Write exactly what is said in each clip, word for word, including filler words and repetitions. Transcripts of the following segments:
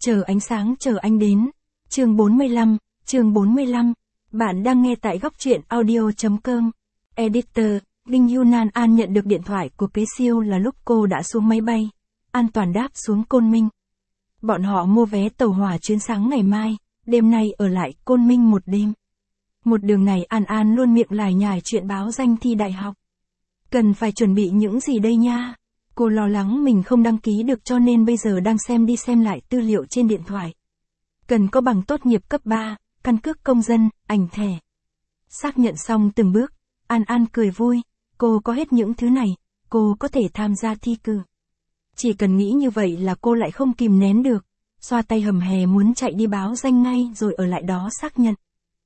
Chờ ánh sáng chờ anh đến. Chương bốn mươi lăm, chương bốn mươi lăm. Bạn đang nghe tại góc truyện audio.com. Editor, Đinh Yunan An nhận được điện thoại của Kế Siêu là lúc cô đã xuống máy bay, an toàn đáp xuống Côn Minh. Bọn họ mua vé tàu hỏa chuyến sáng ngày mai, đêm nay ở lại Côn Minh một đêm. Một đường này An An luôn miệng lải nhải chuyện báo danh thi đại học. Cần phải chuẩn bị những gì đây nha? Cô lo lắng mình không đăng ký được cho nên bây giờ đang xem đi xem lại tư liệu trên điện thoại. Cần có bằng tốt nghiệp cấp ba, căn cước công dân, ảnh thẻ. Xác nhận xong từng bước, An An cười vui, cô có hết những thứ này, cô có thể tham gia thi cử. Chỉ cần nghĩ như vậy là cô lại không kìm nén được, xoa tay hầm hè muốn chạy đi báo danh ngay rồi ở lại đó xác nhận.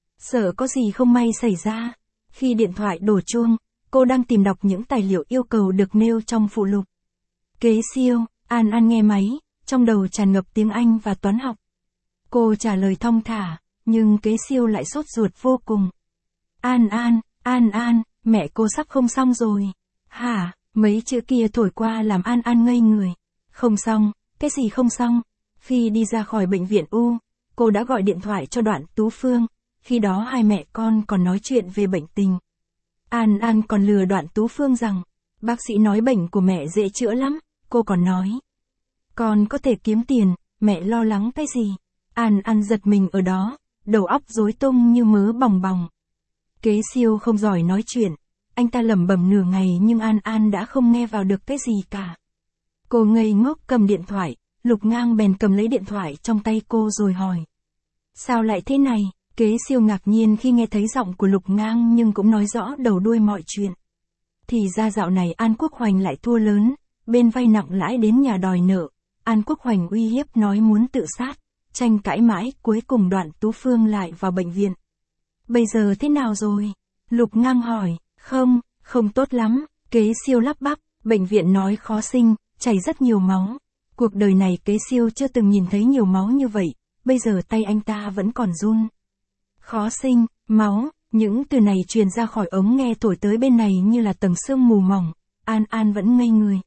Sợ có gì không may xảy ra. Khi điện thoại đổ chuông, cô đang tìm đọc những tài liệu yêu cầu được nêu trong phụ lục. Kế Siêu, An An nghe máy, trong đầu tràn ngập tiếng Anh và toán học. Cô trả lời thong thả, nhưng Kế Siêu lại sốt ruột vô cùng. An An, An An, mẹ cô sắp không xong rồi. Hả, mấy chữ kia thổi qua làm An An ngây người. Không xong, cái gì không xong? Khi đi ra khỏi bệnh viện U, cô đã gọi điện thoại cho Đoạn Tú Phương, khi đó hai mẹ con còn nói chuyện về bệnh tình. An An còn lừa Đoạn Tú Phương rằng, bác sĩ nói bệnh của mẹ dễ chữa lắm, cô còn nói. Con có thể kiếm tiền, mẹ lo lắng cái gì? An An giật mình ở đó, đầu óc rối tung như mớ bòng bòng. Kế Siêu không giỏi nói chuyện, anh ta lẩm bẩm nửa ngày nhưng An An đã không nghe vào được cái gì cả. Cô ngây ngốc cầm điện thoại, Lục Ngang bèn cầm lấy điện thoại trong tay cô rồi hỏi. Sao lại thế này? Kế Siêu ngạc nhiên khi nghe thấy giọng của Lục Ngang nhưng cũng nói rõ đầu đuôi mọi chuyện. Thì ra dạo này An Quốc Hoành lại thua lớn, bên vay nặng lãi đến nhà đòi nợ, An Quốc Hoành uy hiếp nói muốn tự sát, tranh cãi mãi cuối cùng Đoạn Tú Phương lại vào bệnh viện. Bây giờ thế nào rồi? Lục Ngang hỏi. Không, không tốt lắm, Kế Siêu lắp bắp, bệnh viện nói khó sinh, chảy rất nhiều máu. Cuộc đời này Kế Siêu chưa từng nhìn thấy nhiều máu như vậy, bây giờ tay anh ta vẫn còn run. Khó sinh, máu, những từ này truyền ra khỏi ống nghe thổi tới bên này như là tầng sương mù mỏng, An An vẫn ngây người.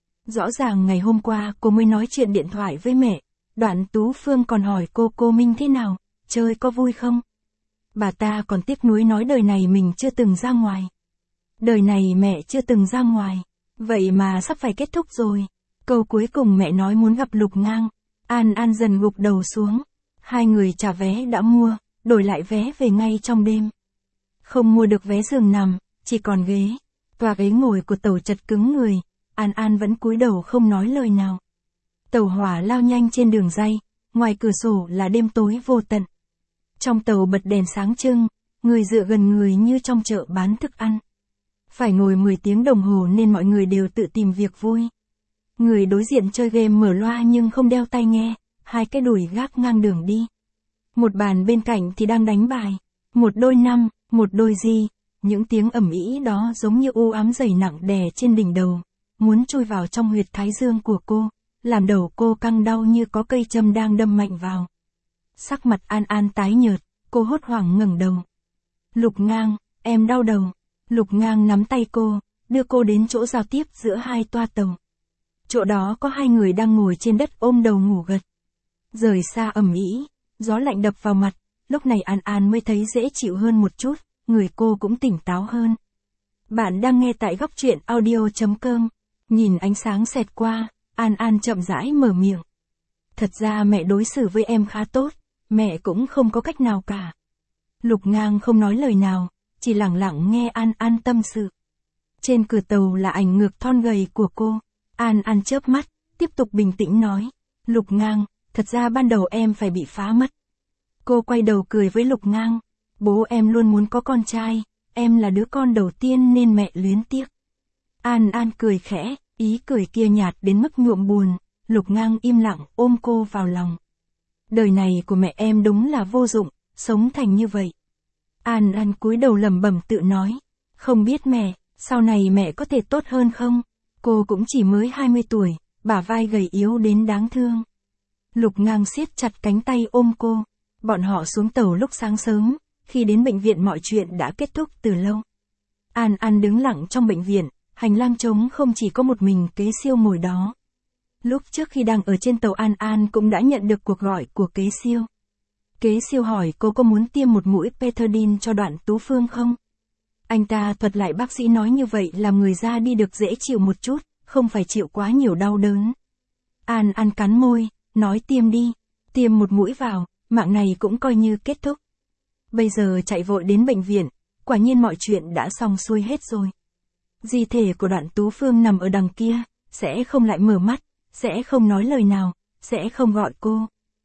Rõ ràng ngày hôm qua cô mới nói chuyện điện thoại với mẹ, Đoạn Tú Phương còn hỏi cô cô Minh thế nào, chơi có vui không? Bà ta còn tiếc nuối nói đời này mình chưa từng ra ngoài. Đời này mẹ chưa từng ra ngoài, vậy mà sắp phải kết thúc rồi. Câu cuối cùng mẹ nói muốn gặp Lục Ngang, An An dần gục đầu xuống. Hai người trả vé đã mua, đổi lại vé về ngay trong đêm. Không mua được vé giường nằm, chỉ còn ghế. Tòa ghế ngồi của tàu chật cứng người, An An vẫn cúi đầu không nói lời nào. Tàu hỏa lao nhanh trên đường ray, ngoài cửa sổ là đêm tối vô tận. Trong tàu bật đèn sáng trưng, người dựa gần người như trong chợ bán thức ăn. Phải ngồi mười tiếng đồng hồ nên mọi người đều tự tìm việc vui. Người đối diện chơi game mở loa nhưng không đeo tai nghe, hai cái đùi gác ngang đường đi. Một bàn bên cạnh thì đang đánh bài, một đôi năm, một đôi di, những tiếng ầm ĩ đó giống như u ám dày nặng đè trên đỉnh đầu, muốn chui vào trong huyệt thái dương của cô, làm đầu cô căng đau như có cây châm đang đâm mạnh vào. Sắc mặt An An tái nhợt, cô hốt hoảng ngẩng đầu. Lục Ngang, em đau đầu. Lục Ngang nắm tay cô, đưa cô đến chỗ giao tiếp giữa hai toa tàu. Chỗ đó có hai người đang ngồi trên đất ôm đầu ngủ gật. Rời xa ầm ĩ, gió lạnh đập vào mặt, lúc này An An mới thấy dễ chịu hơn một chút, người cô cũng tỉnh táo hơn. Bạn đang nghe tại góc truyện audio.com. Nhìn ánh sáng xẹt qua, An An chậm rãi mở miệng. Thật ra mẹ đối xử với em khá tốt, mẹ cũng không có cách nào cả. Lục Ngang không nói lời nào, chỉ lặng lặng nghe An An tâm sự. Trên cửa tàu là ảnh ngược thon gầy của cô. An An chớp mắt, tiếp tục bình tĩnh nói. Lục Ngang, thật ra ban đầu em phải bị phá mất. Cô quay đầu cười với Lục Ngang. Bố em luôn muốn có con trai, em là đứa con đầu tiên nên mẹ luyến tiếc. An An cười khẽ, ý cười kia nhạt đến mức nhuộm buồn. Lục Ngang im lặng ôm cô vào lòng. Đời này của mẹ em đúng là vô dụng, sống thành như vậy. An An cúi đầu lẩm bẩm tự nói. Không biết mẹ, sau này mẹ có thể tốt hơn không? Cô cũng chỉ mới hai mươi tuổi, bả vai gầy yếu đến đáng thương. Lục Ngang siết chặt cánh tay ôm cô. Bọn họ xuống tàu lúc sáng sớm, khi đến bệnh viện mọi chuyện đã kết thúc từ lâu. An An đứng lặng trong bệnh viện, hành lang trống không chỉ có một mình Kế Siêu ngồi đó. Lúc trước khi đang ở trên tàu An An cũng đã nhận được cuộc gọi của Kế Siêu. Kế Siêu hỏi cô có muốn tiêm một mũi Peterdin cho Đoạn Tú Phương không? Anh ta thuật lại bác sĩ nói như vậy làm người ra đi được dễ chịu một chút, không phải chịu quá nhiều đau đớn. An An cắn môi, nói tiêm đi, tiêm một mũi vào, mạng này cũng coi như kết thúc. Bây giờ chạy vội đến bệnh viện, quả nhiên mọi chuyện đã xong xuôi hết rồi. Di thể của Đoạn Tú Phương nằm ở đằng kia, sẽ không lại mở mắt, sẽ không nói lời nào, sẽ không gọi cô.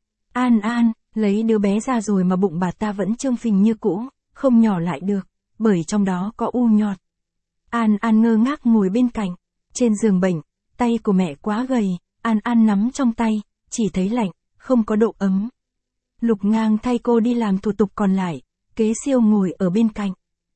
An An, lấy đứa bé ra rồi mà bụng bà ta vẫn trương phình như cũ, không nhỏ lại được, bởi trong đó có u nhọt. An An ngơ ngác ngồi bên cạnh, trên giường bệnh, tay của mẹ quá gầy, An An nắm trong tay, chỉ thấy lạnh, không có độ ấm. Lục Ngang thay cô đi làm thủ tục còn lại, Kế Siêu ngồi ở bên cạnh.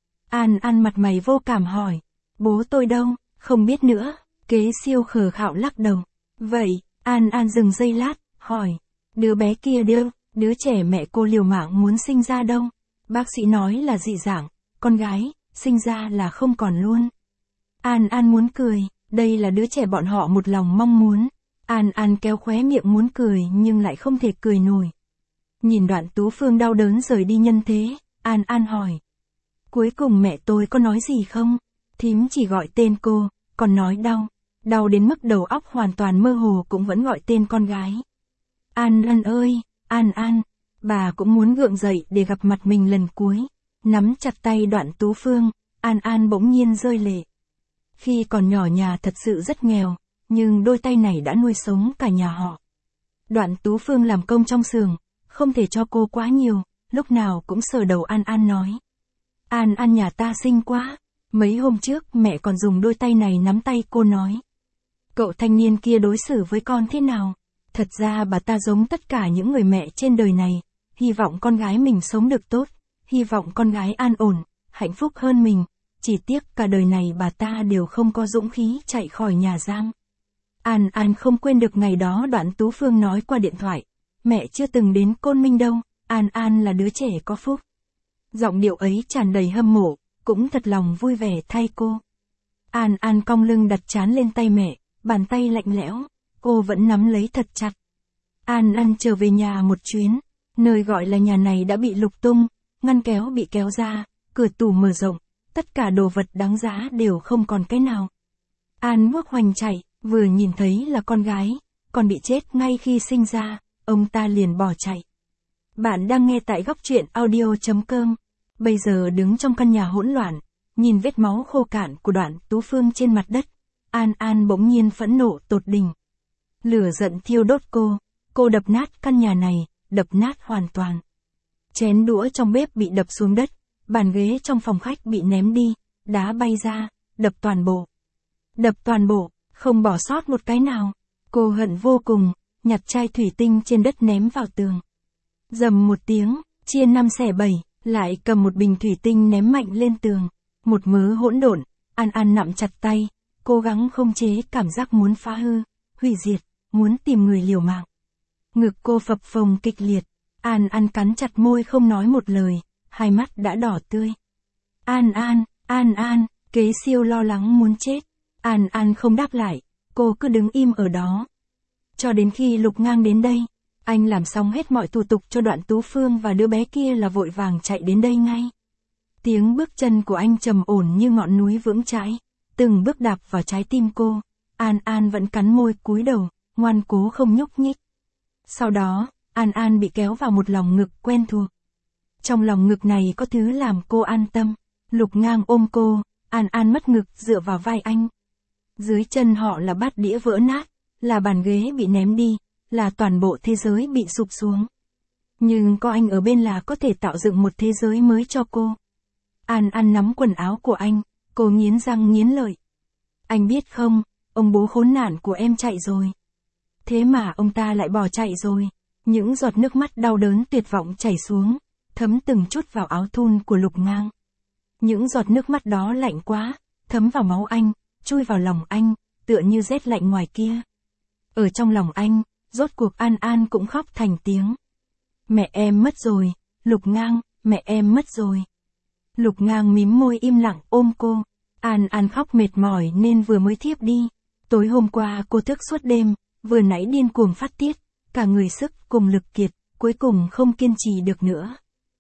An An mặt mày vô cảm hỏi, bố tôi đâu, không biết nữa, Kế Siêu khờ khạo lắc đầu. Vậy, An An dừng giây lát, hỏi, đứa bé kia đâu, đứa trẻ mẹ cô liều mạng muốn sinh ra đâu? Bác sĩ nói là dị dạng, con gái, sinh ra là không còn luôn. An An muốn cười, đây là đứa trẻ bọn họ một lòng mong muốn. An An kéo khóe miệng muốn cười nhưng lại không thể cười nổi. Nhìn Đoạn Tú Phương đau đớn rời đi nhân thế, An An hỏi. Cuối cùng mẹ tôi có nói gì không? Thím chỉ gọi tên cô, còn nói đau. Đau đến mức đầu óc hoàn toàn mơ hồ cũng vẫn gọi tên con gái. An An ơi, An An, bà cũng muốn gượng dậy để gặp mặt mình lần cuối. Nắm chặt tay Đoạn Tú Phương, An An bỗng nhiên rơi lệ. Khi còn nhỏ nhà thật sự rất nghèo, nhưng đôi tay này đã nuôi sống cả nhà họ. Đoạn Tú Phương làm công trong xưởng, không thể cho cô quá nhiều, lúc nào cũng sờ đầu An An nói. An An nhà ta xinh quá, mấy hôm trước mẹ còn dùng đôi tay này nắm tay cô nói. Cậu thanh niên kia đối xử với con thế nào? Thật ra bà ta giống tất cả những người mẹ trên đời này, hy vọng con gái mình sống được tốt, hy vọng con gái an ổn, hạnh phúc hơn mình, chỉ tiếc cả đời này bà ta đều không có dũng khí chạy khỏi nhà giam. An An không quên được ngày đó Đoạn Tú Phương nói qua điện thoại, mẹ chưa từng đến Côn Minh đâu, An An là đứa trẻ có phúc. Giọng điệu ấy tràn đầy hâm mộ, cũng thật lòng vui vẻ thay cô. An An cong lưng đặt trán lên tay mẹ, bàn tay lạnh lẽo, cô vẫn nắm lấy thật chặt. An An trở về nhà một chuyến, nơi gọi là nhà này đã bị lục tung, ngăn kéo bị kéo ra, cửa tủ mở rộng, tất cả đồ vật đáng giá đều không còn cái nào. An Quốc Hoành chạy, vừa nhìn thấy là con gái, còn bị chết ngay khi sinh ra, ông ta liền bỏ chạy. Bạn đang nghe tại góc truyện audio chấm com. Bây giờ đứng trong căn nhà hỗn loạn, nhìn vết máu khô cạn của Đoạn Tú Phương trên mặt đất, An An bỗng nhiên phẫn nộ tột đỉnh. Lửa giận thiêu đốt cô, cô đập nát căn nhà này, đập nát hoàn toàn. Chén đũa trong bếp bị đập xuống đất, bàn ghế trong phòng khách bị ném đi, đá bay ra, đập toàn bộ. Đập toàn bộ, không bỏ sót một cái nào. Cô hận vô cùng, nhặt chai thủy tinh trên đất ném vào tường. Rầm một tiếng, chia năm xẻ bảy, lại cầm một bình thủy tinh ném mạnh lên tường. Một mớ hỗn độn, An An nắm chặt tay, cố gắng không chế cảm giác muốn phá hư, hủy diệt, muốn tìm người liều mạng. Ngực cô phập phồng kịch liệt, An An cắn chặt môi không nói một lời, hai mắt đã đỏ tươi. An An, An An, Kế Siêu lo lắng muốn chết. An An không đáp lại, cô cứ đứng im ở đó. Cho đến khi Lục Ngang đến đây, anh làm xong hết mọi thủ tục cho Đoạn Tú Phương và đứa bé kia là vội vàng chạy đến đây ngay. Tiếng bước chân của anh trầm ổn như ngọn núi vững chãi, từng bước đạp vào trái tim cô. An An vẫn cắn môi cúi đầu, ngoan cố không nhúc nhích. Sau đó, An An bị kéo vào một lòng ngực quen thuộc. Trong lòng ngực này có thứ làm cô an tâm. Lục Ngang ôm cô, An An mất ngực dựa vào vai anh. Dưới chân họ là bát đĩa vỡ nát, là bàn ghế bị ném đi, là toàn bộ thế giới bị sụp xuống. Nhưng có anh ở bên là có thể tạo dựng một thế giới mới cho cô. An An nắm quần áo của anh, cô nghiến răng nghiến lợi. Anh biết không, ông bố khốn nạn của em chạy rồi. Thế mà ông ta lại bỏ chạy rồi. Những giọt nước mắt đau đớn tuyệt vọng chảy xuống, thấm từng chút vào áo thun của Lục Ngang. Những giọt nước mắt đó lạnh quá, thấm vào máu anh, chui vào lòng anh, tựa như rét lạnh ngoài kia. Ở trong lòng anh, rốt cuộc An An cũng khóc thành tiếng. Mẹ em mất rồi, Lục Ngang, mẹ em mất rồi. Lục Ngang mím môi im lặng ôm cô. An An khóc mệt mỏi nên vừa mới thiếp đi. Tối hôm qua cô thức suốt đêm, vừa nãy điên cuồng phát tiết, cả người sức cùng lực kiệt, cuối cùng không kiên trì được nữa.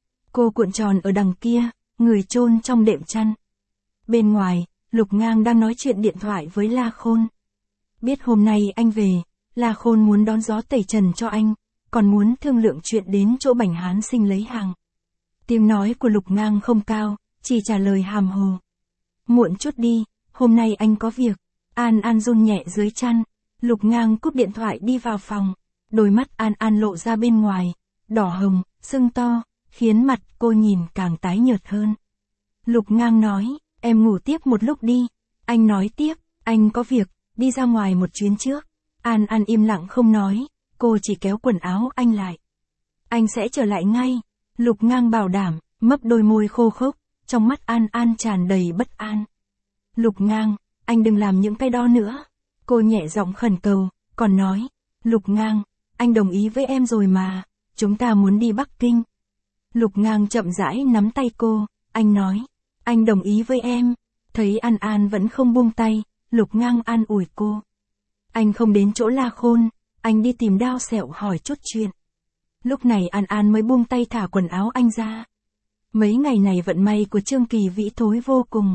Cô cuộn tròn ở đằng kia, người chôn trong đệm chăn. Bên ngoài, Lục Ngang đang nói chuyện điện thoại với La Khôn. Biết hôm nay anh về, La Khôn muốn đón gió tẩy trần cho anh, còn muốn thương lượng chuyện đến chỗ Bành Hán Sinh lấy hàng. Tiếng nói của Lục Ngang không cao, chỉ trả lời hàm hồ. Muộn chút đi, hôm nay anh có việc. An An run nhẹ dưới chăn. Lục Ngang cúp điện thoại đi vào phòng. Đôi mắt An An lộ ra bên ngoài, đỏ hồng, sưng to, khiến mặt cô nhìn càng tái nhợt hơn. Lục Ngang nói, em ngủ tiếp một lúc đi. Anh nói tiếp, anh có việc, đi ra ngoài một chuyến trước. An An im lặng không nói, cô chỉ kéo quần áo anh lại. Anh sẽ trở lại ngay. Lục Ngang bảo đảm, mấp đôi môi khô khốc, trong mắt An An tràn đầy bất an. Lục Ngang, anh đừng làm những cái đó nữa. Cô nhẹ giọng khẩn cầu, còn nói, Lục Ngang, anh đồng ý với em rồi mà, chúng ta muốn đi Bắc Kinh. Lục Ngang chậm rãi nắm tay cô, anh nói, anh đồng ý với em. Thấy An An vẫn không buông tay, Lục Ngang an ủi cô. Anh không đến chỗ La Khôn, anh đi tìm Đao Sẹo hỏi chút chuyện. Lúc này An An mới buông tay thả quần áo anh ra. Mấy ngày này vận may của Trương Kỳ Vĩ thối vô cùng.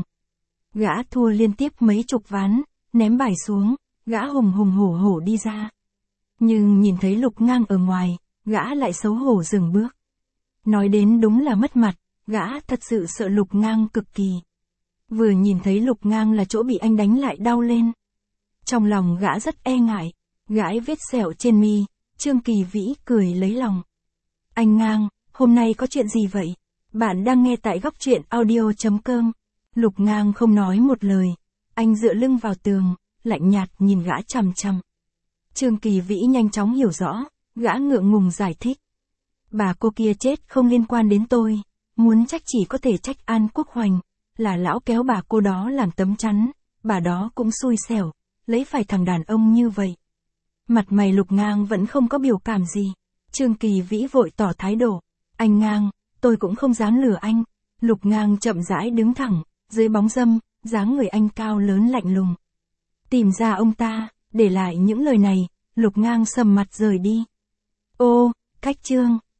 Gã thua liên tiếp mấy chục ván, ném bài xuống, gã hùng hùng hổ hổ đi ra. Nhưng nhìn thấy Lục Ngang ở ngoài, gã lại xấu hổ dừng bước. Nói đến đúng là mất mặt, gã thật sự sợ Lục Ngang cực kỳ. Vừa nhìn thấy Lục Ngang là chỗ bị anh đánh lại đau lên. Trong lòng gã rất e ngại, gãi vết sẹo trên mi, Trương Kỳ Vĩ cười lấy lòng. Anh Ngang, hôm nay có chuyện gì vậy? Bạn đang nghe tại góc truyện audio chấm com. Lục Ngang không nói một lời, anh dựa lưng vào tường, lạnh nhạt nhìn gã chằm chằm. Trương Kỳ Vĩ nhanh chóng hiểu rõ, gã ngượng ngùng giải thích. Bà cô kia chết không liên quan đến tôi, muốn trách chỉ có thể trách An Quốc Hoành, là lão kéo bà cô đó làm tấm chắn, bà đó cũng xui xẻo, lấy phải thằng đàn ông như vậy. Mặt mày Lục Ngang vẫn không có biểu cảm gì. Trương Kỳ Vĩ vội tỏ thái độ. Anh Ngang, tôi cũng không dám lừa anh. Lục Ngang chậm rãi đứng thẳng, dưới bóng râm, dáng người anh cao lớn lạnh lùng. Tìm ra ông ta, để lại những lời này, Lục Ngang sầm mặt rời đi. Ô, cách Trương,